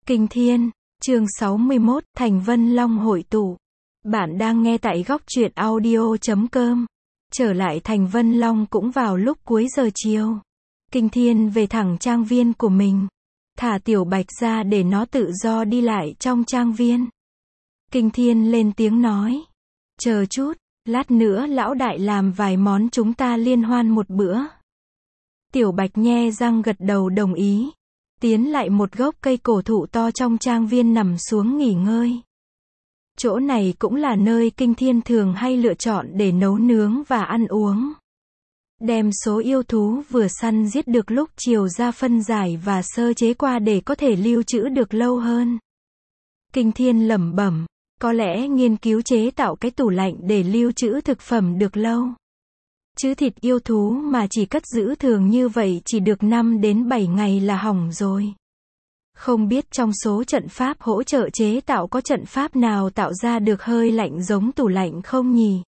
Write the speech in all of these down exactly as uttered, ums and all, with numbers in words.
Kinh Thiên, chương sáu mươi mốt, Thành Vân Long hội tụ. Bạn đang nghe tại góc truyện audio chấm com. Trở lại Thành Vân Long cũng vào lúc cuối giờ chiều. Kinh Thiên về thẳng trang viên của mình. Thả Tiểu Bạch ra để nó tự do đi lại trong trang viên. Kinh Thiên lên tiếng nói. Chờ chút, lát nữa lão đại làm vài món chúng ta liên hoan một bữa. Tiểu Bạch nhe răng gật đầu đồng ý. Tiến lại một gốc cây cổ thụ to trong trang viên nằm xuống nghỉ ngơi. Chỗ này cũng là nơi Kinh Thiên thường hay lựa chọn để nấu nướng và ăn uống. Đem số yêu thú vừa săn giết được lúc chiều ra phân giải và sơ chế qua để có thể lưu trữ được lâu hơn. Kinh Thiên lẩm bẩm, có lẽ nghiên cứu chế tạo cái tủ lạnh để lưu trữ thực phẩm được lâu. Chứ thịt yêu thú mà chỉ cất giữ thường như vậy chỉ được năm đến bảy ngày là hỏng rồi. Không biết trong số trận pháp hỗ trợ chế tạo có trận pháp nào tạo ra được hơi lạnh giống tủ lạnh không nhỉ?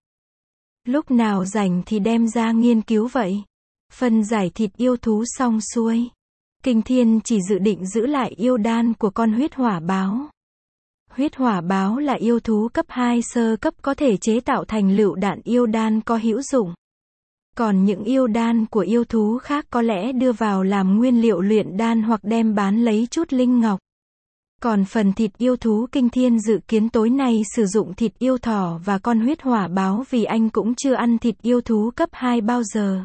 Lúc nào rảnh thì đem ra nghiên cứu vậy. Phân giải thịt yêu thú xong xuôi. Kinh Thiên chỉ dự định giữ lại yêu đan của con huyết hỏa báo. Huyết hỏa báo là yêu thú cấp hai sơ cấp có thể chế tạo thành lựu đạn yêu đan có hữu dụng. Còn những yêu đan của yêu thú khác có lẽ đưa vào làm nguyên liệu luyện đan hoặc đem bán lấy chút linh ngọc. Còn phần thịt yêu thú Kinh Thiên dự kiến tối nay sử dụng thịt yêu thỏ và con huyết hỏa báo vì anh cũng chưa ăn thịt yêu thú cấp hai bao giờ.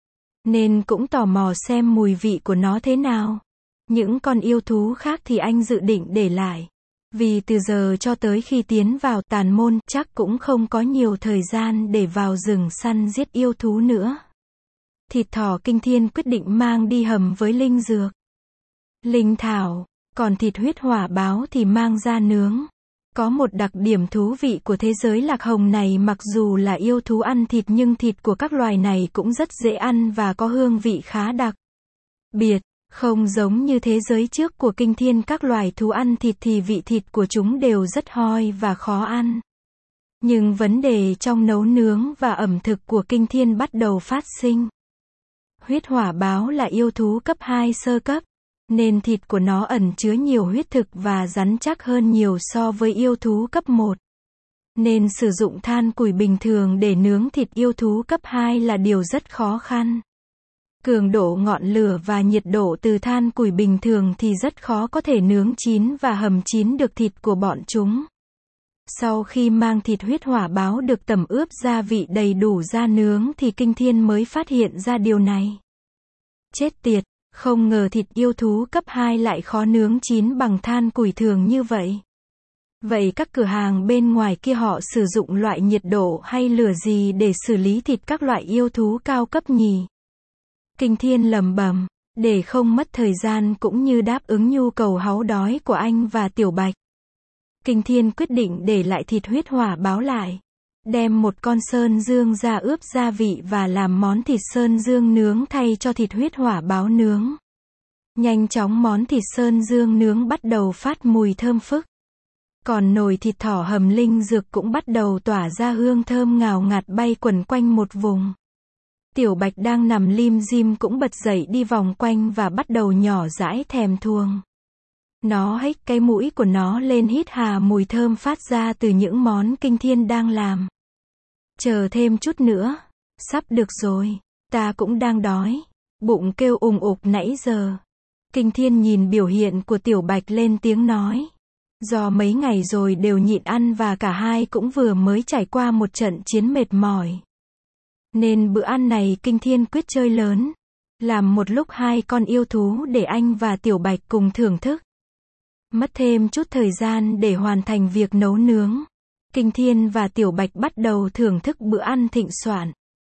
Nên cũng tò mò xem mùi vị của nó thế nào. Những con yêu thú khác thì anh dự định để lại. Vì từ giờ cho tới khi tiến vào tàn môn chắc cũng không có nhiều thời gian để vào rừng săn giết yêu thú nữa. Thịt thỏ Kinh Thiên quyết định mang đi hầm với linh dược, linh thảo, còn thịt huyết hỏa báo thì mang ra nướng. Có một đặc điểm thú vị của thế giới lạc hồng này, mặc dù là yêu thú ăn thịt nhưng thịt của các loài này cũng rất dễ ăn và có hương vị khá đặc biệt. Không giống như thế giới trước của Kinh Thiên, các loài thú ăn thịt thì vị thịt của chúng đều rất hoi và khó ăn. Nhưng vấn đề trong nấu nướng và ẩm thực của Kinh Thiên bắt đầu phát sinh. Huyết hỏa báo là yêu thú cấp hai sơ cấp, nên thịt của nó ẩn chứa nhiều huyết thực và rắn chắc hơn nhiều so với yêu thú cấp một. Nên sử dụng than củi bình thường để nướng thịt yêu thú cấp hai là điều rất khó khăn. Cường độ ngọn lửa và nhiệt độ từ than củi bình thường thì rất khó có thể nướng chín và hầm chín được thịt của bọn chúng. Sau khi mang thịt huyết hỏa báo được tẩm ướp gia vị đầy đủ ra nướng thì Kinh Thiên mới phát hiện ra điều này. Chết tiệt, không ngờ thịt yêu thú cấp hai lại khó nướng chín bằng than củi thường như vậy. Vậy các cửa hàng bên ngoài kia họ sử dụng loại nhiệt độ hay lửa gì để xử lý thịt các loại yêu thú cao cấp nhỉ? Kinh Thiên lẩm bẩm, để không mất thời gian cũng như đáp ứng nhu cầu háu đói của anh và Tiểu Bạch. Kinh Thiên quyết định để lại thịt huyết hỏa báo lại. Đem một con sơn dương ra ướp gia vị và làm món thịt sơn dương nướng thay cho thịt huyết hỏa báo nướng. Nhanh chóng món thịt sơn dương nướng bắt đầu phát mùi thơm phức. Còn nồi thịt thỏ hầm linh dược cũng bắt đầu tỏa ra hương thơm ngào ngạt bay quẩn quanh một vùng. Tiểu Bạch đang nằm lim dim cũng bật dậy đi vòng quanh và bắt đầu nhỏ dãi thèm thuồng. Nó hếch cái mũi của nó lên hít hà mùi thơm phát ra từ những món Kinh Thiên đang làm. Chờ thêm chút nữa, sắp được rồi, ta cũng đang đói. Bụng kêu ùng ục nãy giờ. Kinh Thiên nhìn biểu hiện của Tiểu Bạch lên tiếng nói. Do mấy ngày rồi đều nhịn ăn và cả hai cũng vừa mới trải qua một trận chiến mệt mỏi. Nên bữa ăn này Kinh Thiên quyết chơi lớn. Làm một lúc hai con yêu thú để anh và Tiểu Bạch cùng thưởng thức. Mất thêm chút thời gian để hoàn thành việc nấu nướng. Kinh Thiên và Tiểu Bạch bắt đầu thưởng thức bữa ăn thịnh soạn.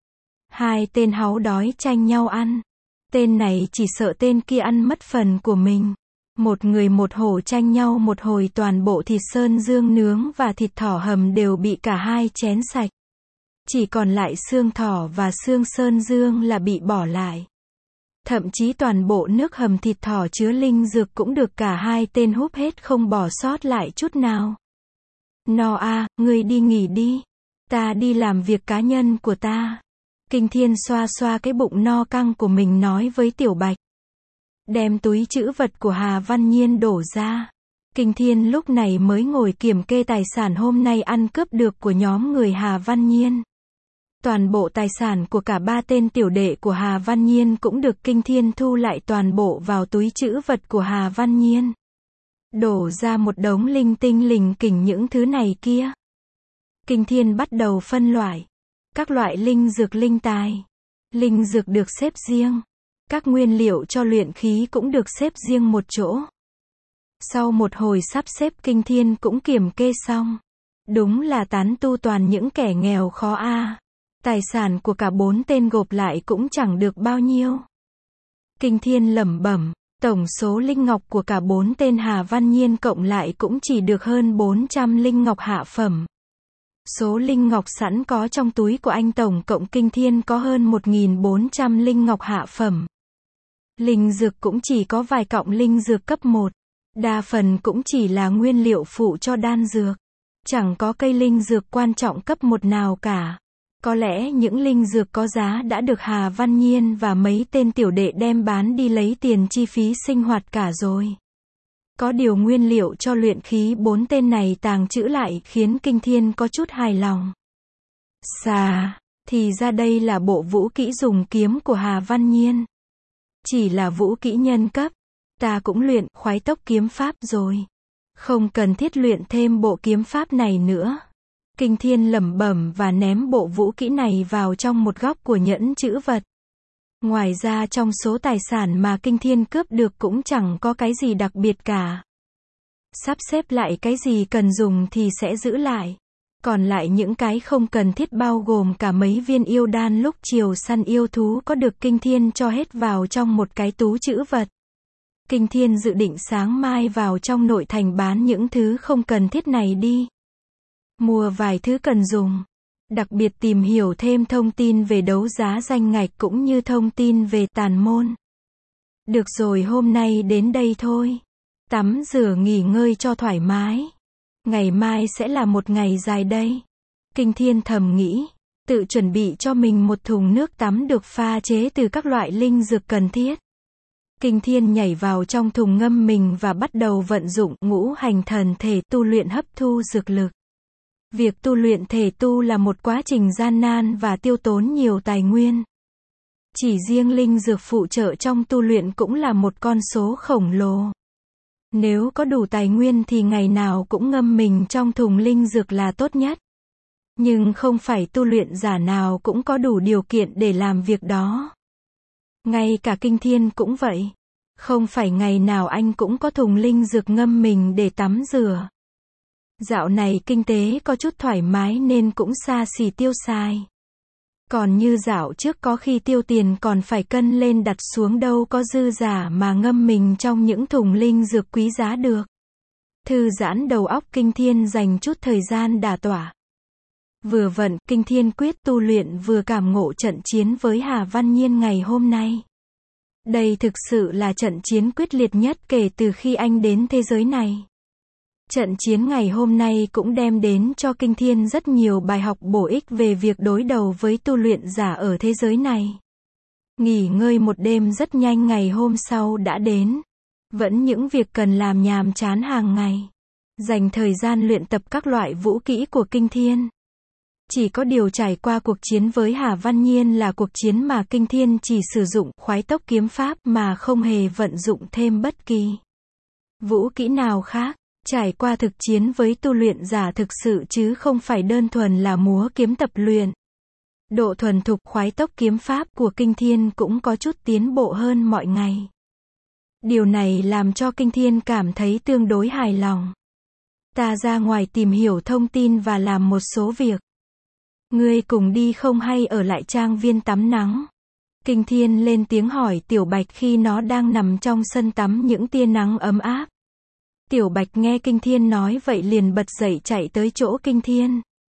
Hai tên háu đói tranh nhau ăn. Tên này chỉ sợ tên kia ăn mất phần của mình. Một người một hổ tranh nhau một hồi, toàn bộ thịt sơn dương nướng và thịt thỏ hầm đều bị cả hai chén sạch. Chỉ còn lại xương thỏ và xương sơn dương là bị bỏ lại. Thậm chí toàn bộ nước hầm thịt thỏ chứa linh dược cũng được cả hai tên húp hết không bỏ sót lại chút nào. No a, ngươi đi nghỉ đi. Ta đi làm việc cá nhân của ta. Kinh Thiên xoa xoa cái bụng no căng của mình nói với Tiểu Bạch. Đem túi trữ vật của Hà Văn Nhiên đổ ra. Kinh Thiên lúc này mới ngồi kiểm kê tài sản hôm nay ăn cướp được của nhóm người Hà Văn Nhiên. Toàn bộ tài sản của cả ba tên tiểu đệ của Hà Văn Nhiên cũng được Kinh Thiên thu lại toàn bộ vào túi trữ vật của Hà Văn Nhiên. Đổ ra một đống linh tinh lình kỉnh những thứ này kia. Kinh Thiên bắt đầu phân loại. Các loại linh dược linh tài. Linh dược được xếp riêng. Các nguyên liệu cho luyện khí cũng được xếp riêng một chỗ. Sau một hồi sắp xếp Kinh Thiên cũng kiểm kê xong. Đúng là tán tu toàn những kẻ nghèo khó a. À. Tài sản của cả bốn tên gộp lại cũng chẳng được bao nhiêu. Kinh Thiên lẩm bẩm, tổng số linh ngọc của cả bốn tên Hà Văn Nhiên cộng lại cũng chỉ được hơn bốn trăm linh ngọc hạ phẩm. Số linh ngọc sẵn có trong túi của anh tổng cộng Kinh Thiên có hơn một nghìn bốn trăm linh ngọc hạ phẩm. Linh dược cũng chỉ có vài cọng linh dược cấp một. Đa phần cũng chỉ là nguyên liệu phụ cho đan dược. Chẳng có cây linh dược quan trọng cấp một nào cả. Có lẽ những linh dược có giá đã được Hà Văn Nhiên và mấy tên tiểu đệ đem bán đi lấy tiền chi phí sinh hoạt cả rồi. Có điều nguyên liệu cho luyện khí bốn tên này tàng trữ lại khiến Kinh Thiên có chút hài lòng. Xà, thì ra đây là bộ vũ kỹ dùng kiếm của Hà Văn Nhiên. Chỉ là vũ kỹ nhân cấp. Ta cũng luyện khoái tốc kiếm pháp rồi. Không cần thiết luyện thêm bộ kiếm pháp này nữa. Kinh Thiên lẩm bẩm và ném bộ vũ kỹ này vào trong một góc của nhẫn trữ vật. Ngoài ra trong số tài sản mà Kinh Thiên cướp được cũng chẳng có cái gì đặc biệt cả. Sắp xếp lại cái gì cần dùng thì sẽ giữ lại. Còn lại những cái không cần thiết bao gồm cả mấy viên yêu đan lúc chiều săn yêu thú có được Kinh Thiên cho hết vào trong một cái túi trữ vật. Kinh Thiên dự định sáng mai vào trong nội thành bán những thứ không cần thiết này đi. Mua vài thứ cần dùng. Đặc biệt tìm hiểu thêm thông tin về đấu giá danh ngạch cũng như thông tin về tàn môn. Được rồi, hôm nay đến đây thôi. Tắm rửa nghỉ ngơi cho thoải mái. Ngày mai sẽ là một ngày dài đây. Kinh Thiên thầm nghĩ. Tự chuẩn bị cho mình một thùng nước tắm được pha chế từ các loại linh dược cần thiết. Kinh Thiên nhảy vào trong thùng ngâm mình và bắt đầu vận dụng ngũ hành thần thể tu luyện hấp thu dược lực. Việc tu luyện thể tu là một quá trình gian nan và tiêu tốn nhiều tài nguyên. Chỉ riêng linh dược phụ trợ trong tu luyện cũng là một con số khổng lồ. Nếu có đủ tài nguyên thì ngày nào cũng ngâm mình trong thùng linh dược là tốt nhất. Nhưng không phải tu luyện giả nào cũng có đủ điều kiện để làm việc đó. Ngay cả Kinh Thiên cũng vậy. Không phải ngày nào anh cũng có thùng linh dược ngâm mình để tắm rửa. Dạo này kinh tế có chút thoải mái nên cũng xa xỉ tiêu xài. Còn như dạo trước có khi tiêu tiền còn phải cân lên đặt xuống đâu có dư giả mà ngâm mình trong những thùng linh dược quý giá được. Thư giãn đầu óc Kinh Thiên dành chút thời gian đả tỏa. Vừa vận, Kinh Thiên quyết tu luyện vừa cảm ngộ trận chiến với Hà Văn Nhiên ngày hôm nay. Đây thực sự là trận chiến quyết liệt nhất kể từ khi anh đến thế giới này. Trận chiến ngày hôm nay cũng đem đến cho Kinh Thiên rất nhiều bài học bổ ích về việc đối đầu với tu luyện giả ở thế giới này. Nghỉ ngơi một đêm rất nhanh ngày hôm sau đã đến. Vẫn những việc cần làm nhàm chán hàng ngày. Dành thời gian luyện tập các loại vũ kỹ của Kinh Thiên. Chỉ có điều trải qua cuộc chiến với Hà Văn Nhiên là cuộc chiến mà Kinh Thiên chỉ sử dụng khoái tốc kiếm pháp mà không hề vận dụng thêm bất kỳ vũ kỹ nào khác. Trải qua thực chiến với tu luyện giả thực sự chứ không phải đơn thuần là múa kiếm tập luyện. Độ thuần thục khoái tốc kiếm pháp của Kinh Thiên cũng có chút tiến bộ hơn mọi ngày. Điều này làm cho Kinh Thiên cảm thấy tương đối hài lòng. Ta ra ngoài tìm hiểu thông tin và làm một số việc. Ngươi cùng đi không hay ở lại trang viên tắm nắng? Kinh Thiên lên tiếng hỏi Tiểu Bạch khi nó đang nằm trong sân tắm những tia nắng ấm áp. Tiểu Bạch nghe Kinh Thiên nói vậy liền bật dậy chạy tới chỗ Kinh Thiên.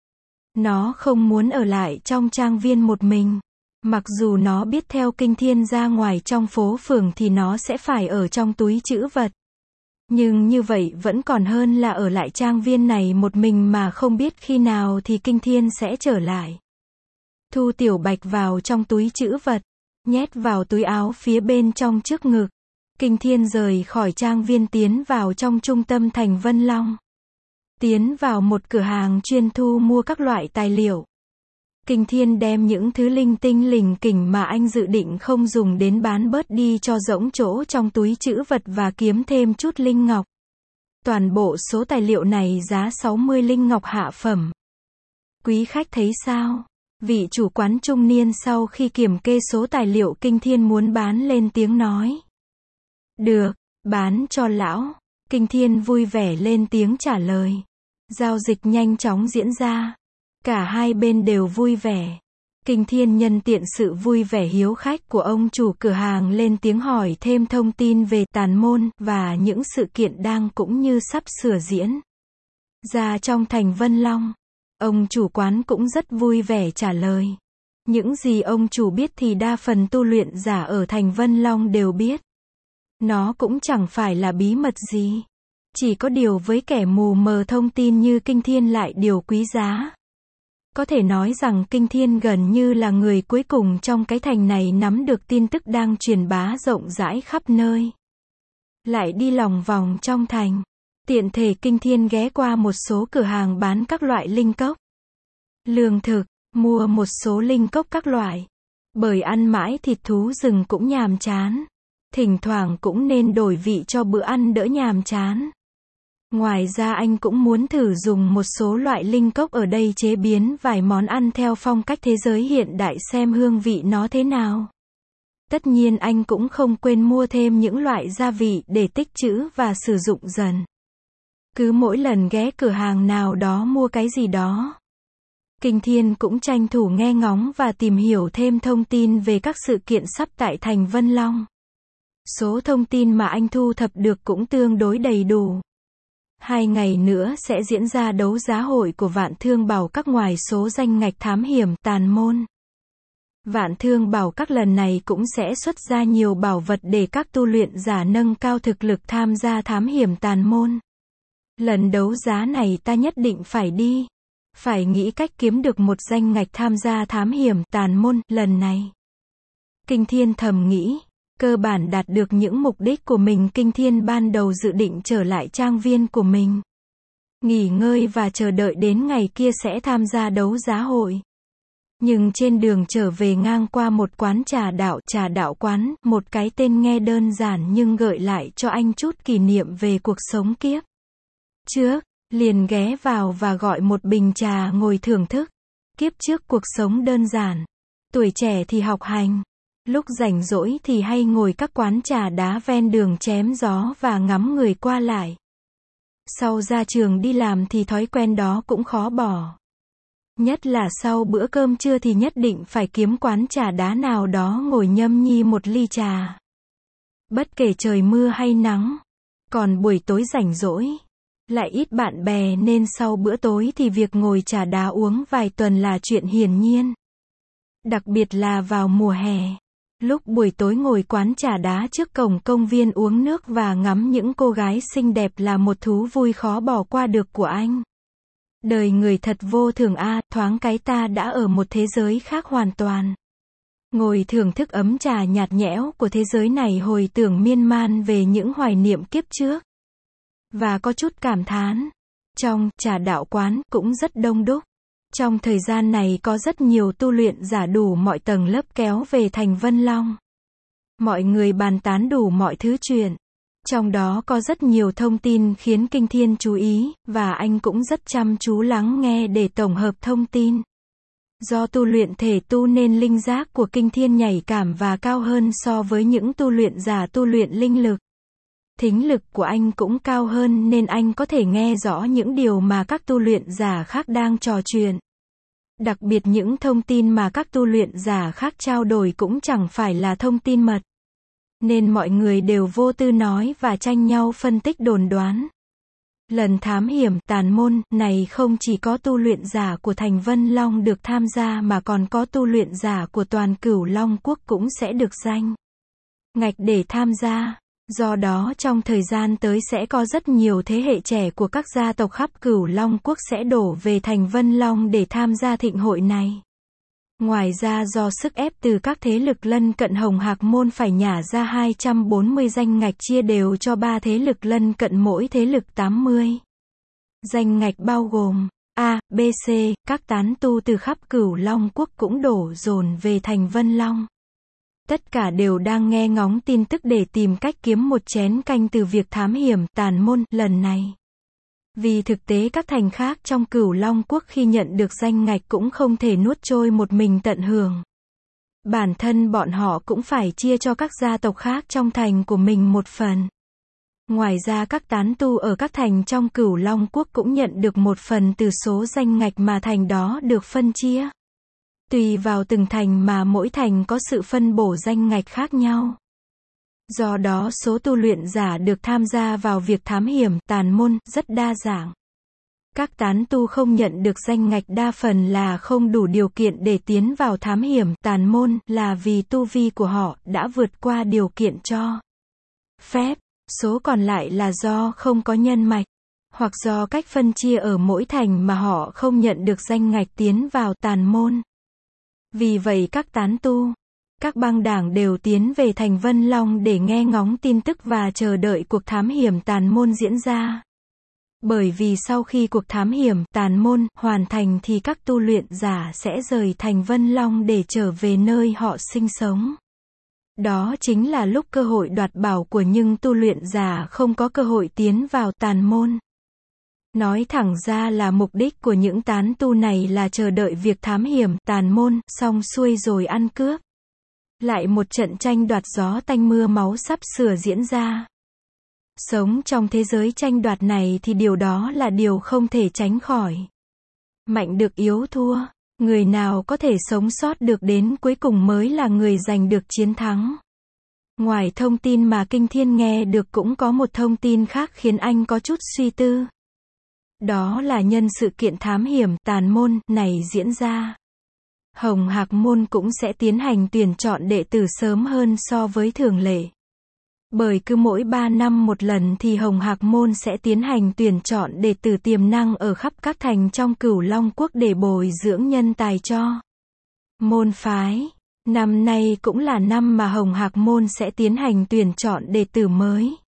Nó không muốn ở lại trong trang viên một mình. Mặc dù nó biết theo Kinh Thiên ra ngoài trong phố phường thì nó sẽ phải ở trong túi trữ vật. Nhưng như vậy vẫn còn hơn là ở lại trang viên này một mình mà không biết khi nào thì Kinh Thiên sẽ trở lại. Thu Tiểu Bạch vào trong túi trữ vật, nhét vào túi áo phía bên trong trước ngực. Kinh Thiên rời khỏi trang viên tiến vào trong trung tâm thành Vân Long. Tiến vào một cửa hàng chuyên thu mua các loại tài liệu. Kinh Thiên đem những thứ linh tinh lình kỉnh mà anh dự định không dùng đến bán bớt đi cho rỗng chỗ trong túi trữ vật và kiếm thêm chút linh ngọc. Toàn bộ số tài liệu này giá sáu mươi linh ngọc hạ phẩm. Quý khách thấy sao? Vị chủ quán trung niên sau khi kiểm kê số tài liệu Kinh Thiên muốn bán lên tiếng nói. Được, bán cho lão. Kinh Thiên vui vẻ lên tiếng trả lời. Giao dịch nhanh chóng diễn ra. Cả hai bên đều vui vẻ. Kinh Thiên nhân tiện sự vui vẻ hiếu khách của ông chủ cửa hàng lên tiếng hỏi thêm thông tin về tàn môn và những sự kiện đang cũng như sắp sửa diễn ra trong thành Vân Long. Ông chủ quán cũng rất vui vẻ trả lời. Những gì ông chủ biết thì đa phần tu luyện giả ở thành Vân Long đều biết. Nó cũng chẳng phải là bí mật gì. Chỉ có điều với kẻ mù mờ thông tin như Kinh Thiên lại điều quý giá. Có thể nói rằng Kinh Thiên gần như là người cuối cùng trong cái thành này nắm được tin tức đang truyền bá rộng rãi khắp nơi. Lại đi lòng vòng trong thành. Tiện thể Kinh Thiên ghé qua một số cửa hàng bán các loại linh cốc, lương thực, mua một số linh cốc các loại. Bởi ăn mãi thịt thú rừng cũng nhàm chán. Thỉnh thoảng cũng nên đổi vị cho bữa ăn đỡ nhàm chán. Ngoài ra anh cũng muốn thử dùng một số loại linh cốc ở đây chế biến vài món ăn theo phong cách thế giới hiện đại xem hương vị nó thế nào. Tất nhiên anh cũng không quên mua thêm những loại gia vị để tích trữ và sử dụng dần. Cứ mỗi lần ghé cửa hàng nào đó mua cái gì đó. Kinh Thiên cũng tranh thủ nghe ngóng và tìm hiểu thêm thông tin về các sự kiện sắp tại thành Vân Long. Số thông tin mà anh thu thập được cũng tương đối đầy đủ. Hai ngày nữa sẽ diễn ra đấu giá hội của Vạn Thương Bảo Các ngoài số danh ngạch thám hiểm tàn môn. Vạn Thương Bảo Các lần này cũng sẽ xuất ra nhiều bảo vật để các tu luyện giả nâng cao thực lực tham gia thám hiểm tàn môn. Lần đấu giá này ta nhất định phải đi. Phải nghĩ cách kiếm được một danh ngạch tham gia thám hiểm tàn môn lần này. Kinh Thiên thầm nghĩ. Cơ bản đạt được những mục đích của mình. Kinh Thiên ban đầu dự định trở lại trang viên của mình, nghỉ ngơi và chờ đợi đến ngày kia sẽ tham gia đấu giá hội. Nhưng trên đường trở về ngang qua một quán trà đạo, trà đạo quán, một cái tên nghe đơn giản nhưng gợi lại cho anh chút kỷ niệm về cuộc sống kiếp trước, liền ghé vào và gọi một bình trà ngồi thưởng thức. Kiếp trước cuộc sống đơn giản, tuổi trẻ thì học hành. Lúc rảnh rỗi thì hay ngồi các quán trà đá ven đường chém gió và ngắm người qua lại. Sau ra trường đi làm thì thói quen đó cũng khó bỏ. Nhất là sau bữa cơm trưa thì nhất định phải kiếm quán trà đá nào đó ngồi nhâm nhi một ly trà. Bất kể trời mưa hay nắng. Còn buổi tối rảnh rỗi, lại ít bạn bè nên sau bữa tối thì việc ngồi trà đá uống vài tuần là chuyện hiển nhiên. Đặc biệt là vào mùa hè. Lúc buổi tối ngồi quán trà đá trước cổng công viên uống nước và ngắm những cô gái xinh đẹp là một thú vui khó bỏ qua được của anh. Đời người thật vô thường a, thoáng cái ta đã ở một thế giới khác hoàn toàn. Ngồi thưởng thức ấm trà nhạt nhẽo của thế giới này hồi tưởng miên man về những hoài niệm kiếp trước. Và có chút cảm thán. Trong trà đạo quán cũng rất đông đúc. Trong thời gian này có rất nhiều tu luyện giả đủ mọi tầng lớp kéo về thành Vân Long. Mọi người bàn tán đủ mọi thứ chuyện. Trong đó có rất nhiều thông tin khiến Kinh Thiên chú ý, và anh cũng rất chăm chú lắng nghe để tổng hợp thông tin. Do tu luyện thể tu nên linh giác của Kinh Thiên nhạy cảm và cao hơn so với những tu luyện giả tu luyện linh lực. Thính lực của anh cũng cao hơn nên anh có thể nghe rõ những điều mà các tu luyện giả khác đang trò chuyện. Đặc biệt những thông tin mà các tu luyện giả khác trao đổi cũng chẳng phải là thông tin mật. Nên mọi người đều vô tư nói và tranh nhau phân tích đồn đoán. Lần thám hiểm tàn môn này không chỉ có tu luyện giả của thành Vân Long được tham gia mà còn có tu luyện giả của toàn Cửu Long Quốc cũng sẽ được danh ngạch để tham gia. Do đó trong thời gian tới sẽ có rất nhiều thế hệ trẻ của các gia tộc khắp Cửu Long Quốc sẽ đổ về thành Vân Long để tham gia thịnh hội này. Ngoài ra do sức ép từ các thế lực lân cận, Hồng Hạc Môn phải nhả ra hai trăm bốn mươi danh ngạch chia đều cho ba thế lực lân cận, mỗi thế lực tám mươi danh ngạch, bao gồm A, B, C. Các tán tu từ khắp Cửu Long Quốc cũng đổ dồn về thành Vân Long. Tất cả đều đang nghe ngóng tin tức để tìm cách kiếm một chén canh từ việc thám hiểm tàn môn lần này. Vì thực tế các thành khác trong Cửu Long Quốc khi nhận được danh ngạch cũng không thể nuốt trôi một mình tận hưởng. Bản thân bọn họ cũng phải chia cho các gia tộc khác trong thành của mình một phần. Ngoài ra các tán tu ở các thành trong Cửu Long Quốc cũng nhận được một phần từ số danh ngạch mà thành đó được phân chia. Tùy vào từng thành mà mỗi thành có sự phân bổ danh ngạch khác nhau. Do đó số tu luyện giả được tham gia vào việc thám hiểm tàn môn rất đa dạng. Các tán tu không nhận được danh ngạch đa phần là không đủ điều kiện để tiến vào thám hiểm tàn môn, là vì tu vi của họ đã vượt qua điều kiện cho phép. Số còn lại là do không có nhân mạch, hoặc do cách phân chia ở mỗi thành mà họ không nhận được danh ngạch tiến vào tàn môn. Vì vậy các tán tu, các bang đảng đều tiến về thành Vân Long để nghe ngóng tin tức và chờ đợi cuộc thám hiểm tàn môn diễn ra. Bởi vì sau khi cuộc thám hiểm tàn môn hoàn thành thì các tu luyện giả sẽ rời thành Vân Long để trở về nơi họ sinh sống. Đó chính là lúc cơ hội đoạt bảo của những tu luyện giả không có cơ hội tiến vào tàn môn. Nói thẳng ra là mục đích của những tán tu này là chờ đợi việc thám hiểm tàn môn xong xuôi rồi ăn cướp. Lại một trận tranh đoạt gió tanh mưa máu sắp sửa diễn ra. Sống trong thế giới tranh đoạt này thì điều đó là điều không thể tránh khỏi. Mạnh được yếu thua, người nào có thể sống sót được đến cuối cùng mới là người giành được chiến thắng. Ngoài thông tin mà Kinh Thiên nghe được cũng có một thông tin khác khiến anh có chút suy tư. Đó là nhân sự kiện thám hiểm tàn môn này diễn ra, Hồng Hạc Môn cũng sẽ tiến hành tuyển chọn đệ tử sớm hơn so với thường lệ. Bởi cứ mỗi ba năm một lần thì Hồng Hạc Môn sẽ tiến hành tuyển chọn đệ tử tiềm năng ở khắp các thành trong Cửu Long Quốc để bồi dưỡng nhân tài cho môn phái. Năm nay cũng là năm mà Hồng Hạc Môn sẽ tiến hành tuyển chọn đệ tử mới.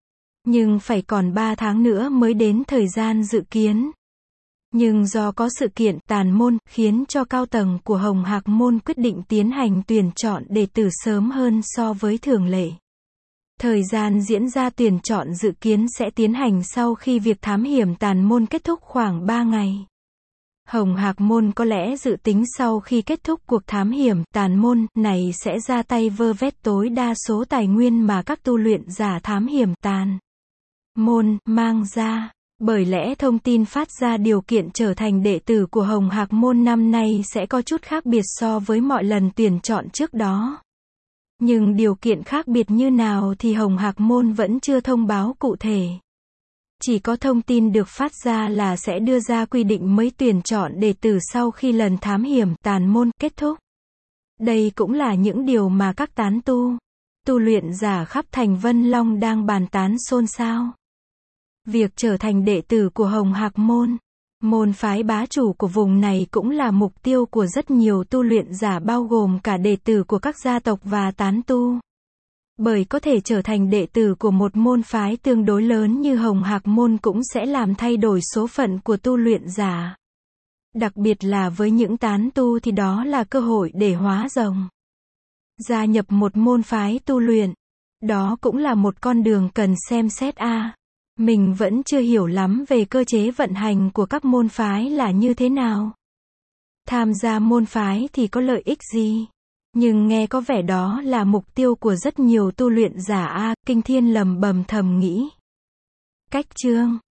Nhưng phải còn ba tháng nữa mới đến thời gian dự kiến. Nhưng do có sự kiện tàn môn, khiến cho cao tầng của Hồng Hạc Môn quyết định tiến hành tuyển chọn đệ tử sớm hơn so với thường lệ. Thời gian diễn ra tuyển chọn dự kiến sẽ tiến hành sau khi việc thám hiểm tàn môn kết thúc khoảng ba ngày. Hồng Hạc Môn có lẽ dự tính sau khi kết thúc cuộc thám hiểm tàn môn này sẽ ra tay vơ vét tối đa số tài nguyên mà các tu luyện giả thám hiểm tàn môn mang ra. Bởi lẽ thông tin phát ra điều kiện trở thành đệ tử của Hồng Hạc Môn năm nay sẽ có chút khác biệt so với mọi lần tuyển chọn trước đó. Nhưng điều kiện khác biệt như nào thì Hồng Hạc Môn vẫn chưa thông báo cụ thể. Chỉ có thông tin được phát ra là sẽ đưa ra quy định mới tuyển chọn đệ tử sau khi lần thám hiểm tàn môn kết thúc. Đây cũng là những điều mà các tán tu, tu luyện giả khắp thành Vân Long đang bàn tán xôn xao. Việc trở thành đệ tử của Hồng Hạc Môn, môn phái bá chủ của vùng này cũng là mục tiêu của rất nhiều tu luyện giả bao gồm cả đệ tử của các gia tộc và tán tu. Bởi có thể trở thành đệ tử của một môn phái tương đối lớn như Hồng Hạc Môn cũng sẽ làm thay đổi số phận của tu luyện giả. Đặc biệt là với những tán tu thì đó là cơ hội để hóa rồng. Gia nhập một môn phái tu luyện. Đó cũng là một con đường cần xem xét a. À, mình vẫn chưa hiểu lắm về cơ chế vận hành của các môn phái là như thế nào. Tham gia môn phái thì có lợi ích gì? Nhưng nghe có vẻ đó là mục tiêu của rất nhiều tu luyện giả a. À, Kinh Thiên lầm bầm thầm nghĩ. Cách chương